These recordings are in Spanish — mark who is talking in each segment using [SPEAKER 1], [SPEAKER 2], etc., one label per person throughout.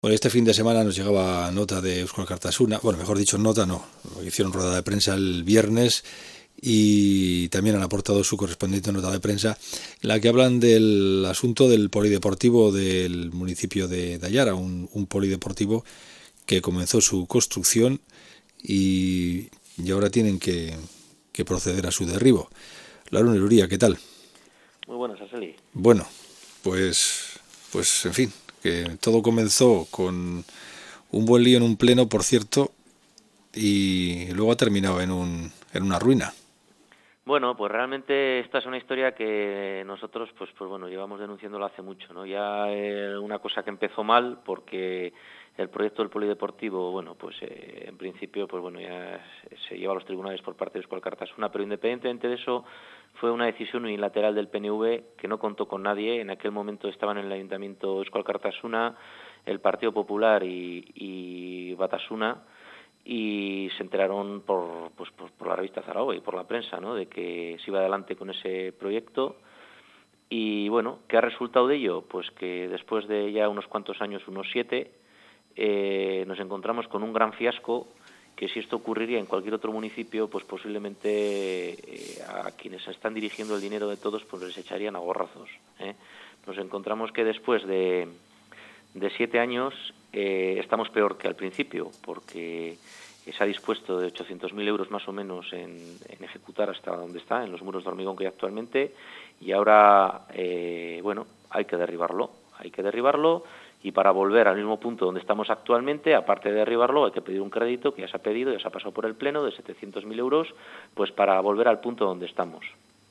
[SPEAKER 1] Bueno, este fin de semana nos llegaba nota de Euskal Kartasuna, bueno, mejor dicho, nota no, hicieron rueda de prensa el viernes y también han aportado su correspondiente nota de prensa, en la que hablan del asunto del polideportivo del municipio de Ayara, un polideportivo que comenzó su construcción y ahora tienen que proceder a su derribo. Laura Neruría, ¿qué tal?
[SPEAKER 2] Muy buenas, Araceli.
[SPEAKER 1] Bueno, pues en fin, que todo comenzó con un buen lío en un pleno, por cierto, y luego ha terminado en una ruina.
[SPEAKER 2] Bueno, pues realmente esta es una historia que nosotros, pues bueno, llevamos denunciándola hace mucho, ¿no? Ya una cosa que empezó mal porque el proyecto del polideportivo, bueno, pues en principio, pues bueno, ya se lleva a los tribunales por parte de Euskal Kartasuna, pero independientemente de eso, fue una decisión unilateral del PNV que no contó con nadie. En aquel momento estaban en el ayuntamiento Euskal Kartasuna, el Partido Popular y Batasuna, y se enteraron por la revista Zaragoza y por la prensa, ¿no?, de que se iba adelante con ese proyecto. Y bueno, ¿qué ha resultado de ello? Pues que después de ya unos cuantos años, unos 7, nos encontramos con un gran fiasco, que si esto ocurriría en cualquier otro municipio, pues posiblemente a quienes están dirigiendo el dinero de todos pues les echarían a gorrazos, ¿eh? Nos encontramos que después de 7 años estamos peor que al principio, porque se ha dispuesto de 800.000 euros más o menos en ejecutar hasta donde está, en los muros de hormigón que hay actualmente, y ahora, bueno, hay que derribarlo, y para volver al mismo punto donde estamos actualmente, aparte de derribarlo, hay que pedir un crédito que ya se ha pedido, ya se ha pasado por el Pleno, de 700.000 euros, pues para volver al punto donde estamos.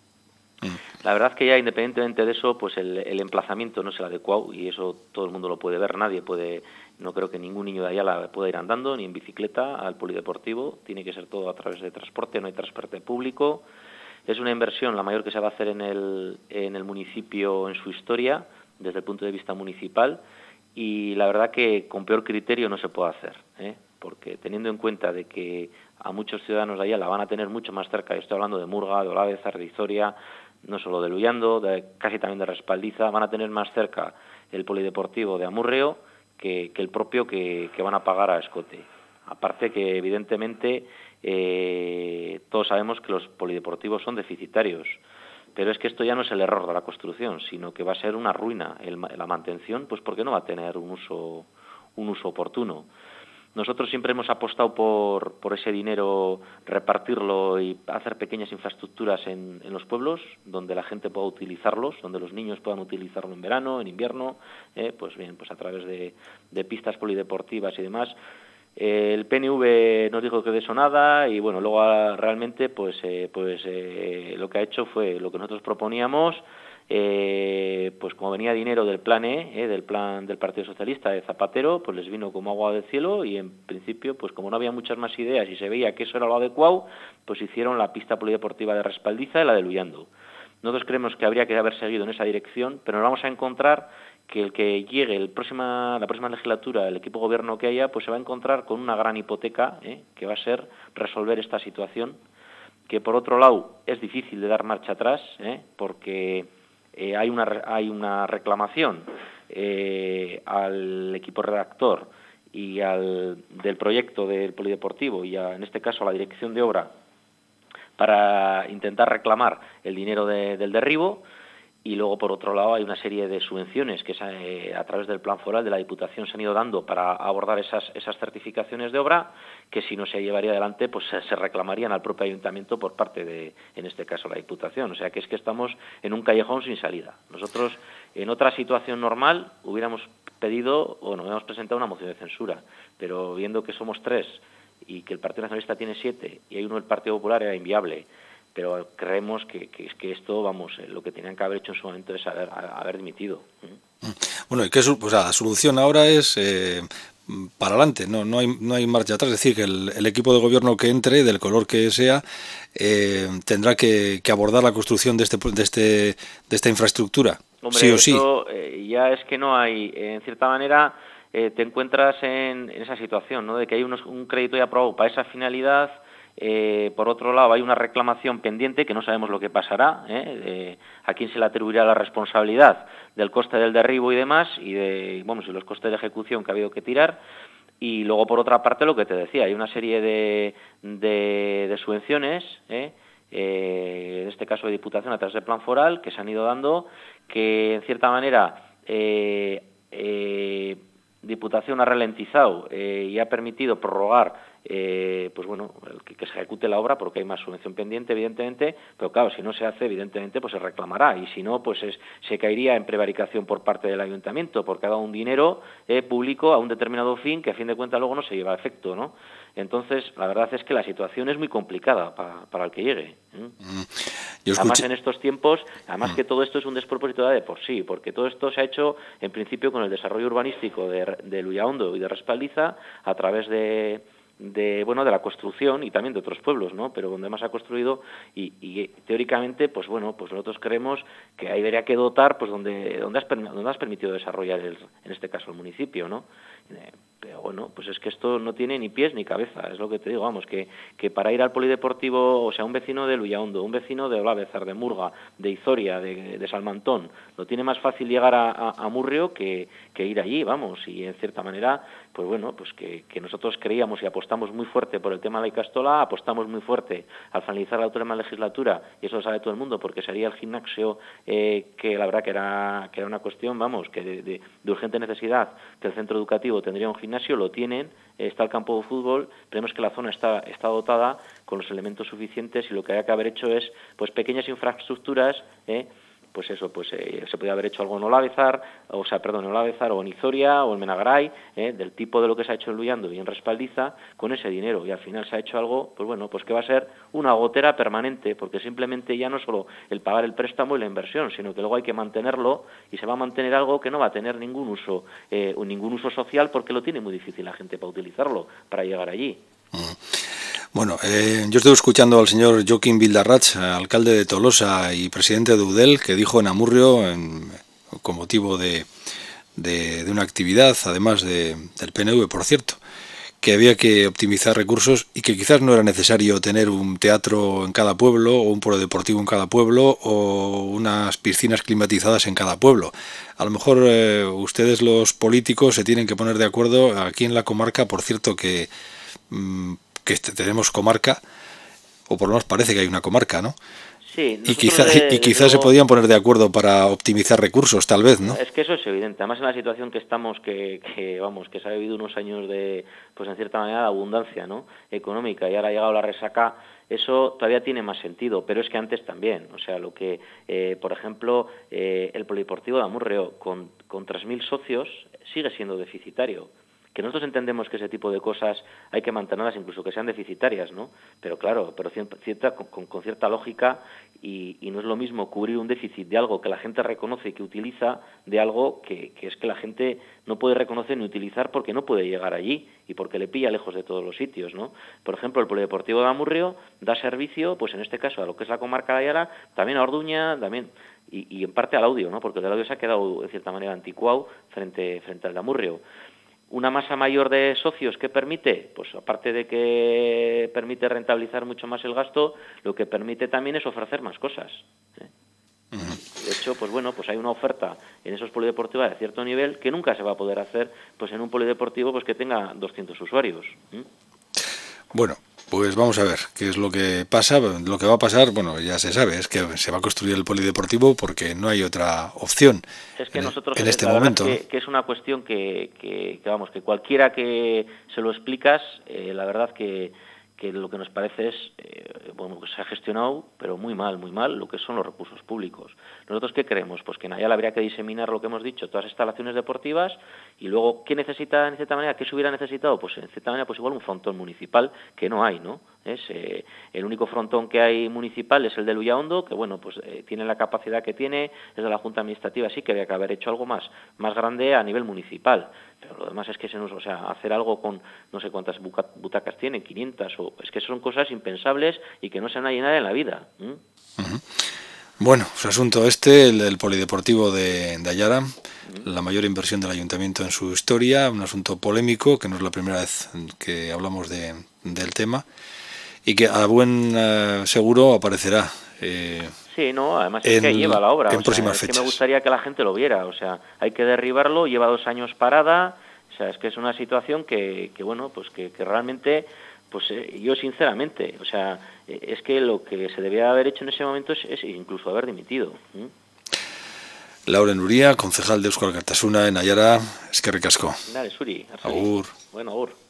[SPEAKER 2] La verdad que ya independientemente de eso, pues el emplazamiento no es el adecuado, y eso todo el mundo lo puede ver, no creo que ningún niño de allá la pueda ir andando ni en bicicleta al polideportivo, tiene que ser todo a través de transporte, no hay transporte público. Es una inversión la mayor que se va a hacer en el municipio en su historia, desde el punto de vista municipal, y la verdad que con peor criterio no se puede hacer, porque teniendo en cuenta de que a muchos ciudadanos de allá la van a tener mucho más cerca, yo estoy hablando de Murga, de Olavezar, de Izoria, no solo de Luyando, casi también de Respaldiza, van a tener más cerca el polideportivo de Amurreo que el propio que van a pagar a Escote. Aparte que evidentemente todos sabemos que los polideportivos son deficitarios, pero es que esto ya no es el error de la construcción, sino que va a ser una ruina la mantención, pues porque no va a tener un uso oportuno. Nosotros siempre hemos apostado por ese dinero, repartirlo y hacer pequeñas infraestructuras en los pueblos, donde la gente pueda utilizarlos, donde los niños puedan utilizarlo en verano, en invierno, pues bien, pues a través de pistas polideportivas y demás. El PNV nos dijo que de eso nada, y bueno, luego realmente pues lo que ha hecho fue lo que nosotros proponíamos. Pues como venía dinero del plan del plan del Partido Socialista de Zapatero, pues les vino como agua del cielo, y en principio, pues como no había muchas más ideas y se veía que eso era lo adecuado, pues hicieron la pista polideportiva de Respaldiza y la de Luyando. Nosotros creemos que habría que haber seguido en esa dirección, pero nos vamos a encontrar que el que llegue la próxima legislatura, el equipo gobierno que haya, pues se va a encontrar con una gran hipoteca, que va a ser resolver esta situación, que por otro lado es difícil de dar marcha atrás, porque hay una reclamación al equipo redactor y del proyecto del polideportivo y en este caso a la dirección de obra, para intentar reclamar el dinero del derribo. Y luego, por otro lado, hay una serie de subvenciones que a través del plan foral de la Diputación se han ido dando para abordar esas certificaciones de obra, que si no se llevaría adelante, pues se reclamarían al propio ayuntamiento por parte de, en este caso, la Diputación. O sea, que es que estamos en un callejón sin salida. Nosotros, en otra situación normal, hubiéramos hubiéramos presentado una moción de censura, pero viendo que somos 3 y que el Partido Nacionalista tiene 7 y hay uno del Partido Popular, era inviable. Pero creemos que esto, lo que tenían que haber hecho en su momento es haber dimitido.
[SPEAKER 1] Bueno, y pues la solución ahora es para adelante, no hay marcha atrás. Es decir, que el equipo de gobierno que entre, del color que sea, tendrá que abordar la construcción de esta infraestructura, sí
[SPEAKER 2] Hombre,
[SPEAKER 1] o sí.
[SPEAKER 2] eso ya es que no hay, en cierta manera, te encuentras en esa situación, ¿no?, de que hay un crédito ya aprobado para esa finalidad, Por otro lado, hay una reclamación pendiente que no sabemos lo que pasará, a quién se le atribuirá la responsabilidad del coste del derribo y demás, y y los costes de ejecución que ha habido que tirar. Y luego, por otra parte, lo que te decía, hay una serie de subvenciones, en este caso de Diputación a través del Plan Foral, que se han ido dando, que en cierta manera Diputación ha ralentizado y ha permitido prorrogar que se ejecute la obra porque hay más subvención pendiente, evidentemente, pero claro, si no se hace, evidentemente, pues se reclamará, y si no, pues se caería en prevaricación por parte del Ayuntamiento, porque ha dado un dinero público a un determinado fin que a fin de cuentas luego no se lleva a efecto, ¿no? Entonces, la verdad es que la situación es muy complicada para el que llegue. Además, en estos tiempos, que todo esto es un despropósito de por sí, porque todo esto se ha hecho, en principio, con el desarrollo urbanístico de Luyaondo y de Respaldiza, a través de la construcción y también de otros pueblos, ¿no? Pero donde más ha construido y teóricamente, pues nosotros creemos que ahí debería que dotar, pues donde has permitido desarrollar en este caso el municipio, ¿no? Pero bueno, pues es que esto no tiene ni pies ni cabeza, es lo que te digo, vamos, que para ir al polideportivo, o sea, un vecino de Luyaondo, un vecino de Olavezar, de Murga, de Izoria, de Salmantón, lo tiene más fácil llegar a Murrio que ir allí, vamos, y en cierta manera, pues bueno, pues que nosotros creíamos y apostamos muy fuerte por el tema de la Icastola, apostamos muy fuerte al finalizar la última legislatura, y eso lo sabe todo el mundo, porque sería el gimnasio, que la verdad que era una cuestión, vamos, que de urgente necesidad, que el centro educativo tendría un gimnasio, lo tienen, está el campo de fútbol, creemos que la zona está dotada con los elementos suficientes, y lo que hay que haber hecho es pues pequeñas infraestructuras, se podía haber hecho algo en Olavezar, en Olavezar o en Izoria o en Menagaray, del tipo de lo que se ha hecho en Luyando y en Respaldiza, con ese dinero, y al final se ha hecho algo, pues que va a ser una gotera permanente, porque simplemente ya no solo el pagar el préstamo y la inversión, sino que luego hay que mantenerlo, y se va a mantener algo que no va a tener ningún uso social, porque lo tiene muy difícil la gente para utilizarlo, para llegar allí.
[SPEAKER 1] Bueno, yo estoy escuchando al señor Joaquín Vildarrach, alcalde de Tolosa y presidente de Eudel, que dijo en Amurrio, con motivo de una actividad, además del PNV, por cierto, que había que optimizar recursos y que quizás no era necesario tener un teatro en cada pueblo, o un polideportivo en cada pueblo, o unas piscinas climatizadas en cada pueblo. A lo mejor ustedes, los políticos, se tienen que poner de acuerdo. Aquí en la comarca, por cierto, que tenemos comarca, o por lo menos parece que hay una comarca, ¿no?
[SPEAKER 2] Sí,
[SPEAKER 1] y quizás se podían poner de acuerdo para optimizar recursos, tal vez, ¿no?
[SPEAKER 2] Es que eso es evidente. Además, en la situación que estamos, que se ha vivido unos años de, pues en cierta manera, de abundancia, ¿no?, económica, y ahora ha llegado la resaca, eso todavía tiene más sentido, pero es que antes también. O sea, lo que, por ejemplo, el Polideportivo de Amurrio, con 3.000 socios, sigue siendo deficitario. Que nosotros entendemos que ese tipo de cosas hay que mantenerlas, incluso que sean deficitarias, ¿no? Pero claro, con cierta lógica, y no es lo mismo cubrir un déficit de algo que la gente reconoce y que utiliza, de algo que es que la gente no puede reconocer ni utilizar porque no puede llegar allí y porque le pilla lejos de todos los sitios, ¿no? Por ejemplo, el Polideportivo de Amurrio da servicio, pues en este caso, a lo que es la comarca de Ayala, también a Orduña, también, y en parte al Audio, ¿no? Porque el del Audio se ha quedado, de cierta manera, anticuado frente al de Amurrio. Una masa mayor de socios, ¿qué permite? Pues aparte de que permite rentabilizar mucho más el gasto, lo que permite también es ofrecer más cosas. De hecho, pues hay una oferta en esos polideportivos de cierto nivel que nunca se va a poder hacer pues en un polideportivo pues que tenga 200 usuarios.
[SPEAKER 1] Bueno, pues vamos a ver qué es lo que pasa. Lo que va a pasar, bueno, ya se sabe, es que se va a construir el polideportivo porque no hay otra opción.
[SPEAKER 2] Es que nosotros
[SPEAKER 1] en este momento,
[SPEAKER 2] que es una cuestión que cualquiera que se lo explicas, la verdad que lo que nos parece es que se ha gestionado, pero muy mal, lo que son los recursos públicos. ¿Nosotros qué creemos? Pues que en Ayala habría que diseminar lo que hemos dicho, todas las instalaciones deportivas, y luego, ¿qué necesita en cierta manera? ¿Qué se hubiera necesitado? Pues en cierta manera, pues igual un frontón municipal, que no hay, ¿no? El único frontón que hay municipal es el de Luyaondo, que tiene la capacidad que tiene, es de la Junta Administrativa, sí que habría que haber hecho algo más grande a nivel municipal. Pero lo demás es que hacer algo con no sé cuántas butacas tiene, 500, es que son cosas impensables y que no se van a llenar en la vida.
[SPEAKER 1] Bueno, el asunto el del polideportivo de Ayala, la mayor inversión del ayuntamiento en su historia, un asunto polémico, que no es la primera vez que hablamos del tema, y que a buen seguro aparecerá.
[SPEAKER 2] Sí, no, además es que lleva la obra.
[SPEAKER 1] En próximas fechas.
[SPEAKER 2] Es que me gustaría que la gente lo viera. O sea, hay que derribarlo, lleva 2 años parada. O sea, es que es una situación que bueno, pues que realmente, pues yo sinceramente, o sea, es que lo que se debía haber hecho en ese momento es incluso haber dimitido.
[SPEAKER 1] Lauren Uría, concejal de Eusko Alkartasuna en Aiara, eskerrik asko.
[SPEAKER 2] Dale, Suri.
[SPEAKER 1] Agur.
[SPEAKER 2] Bueno, agur.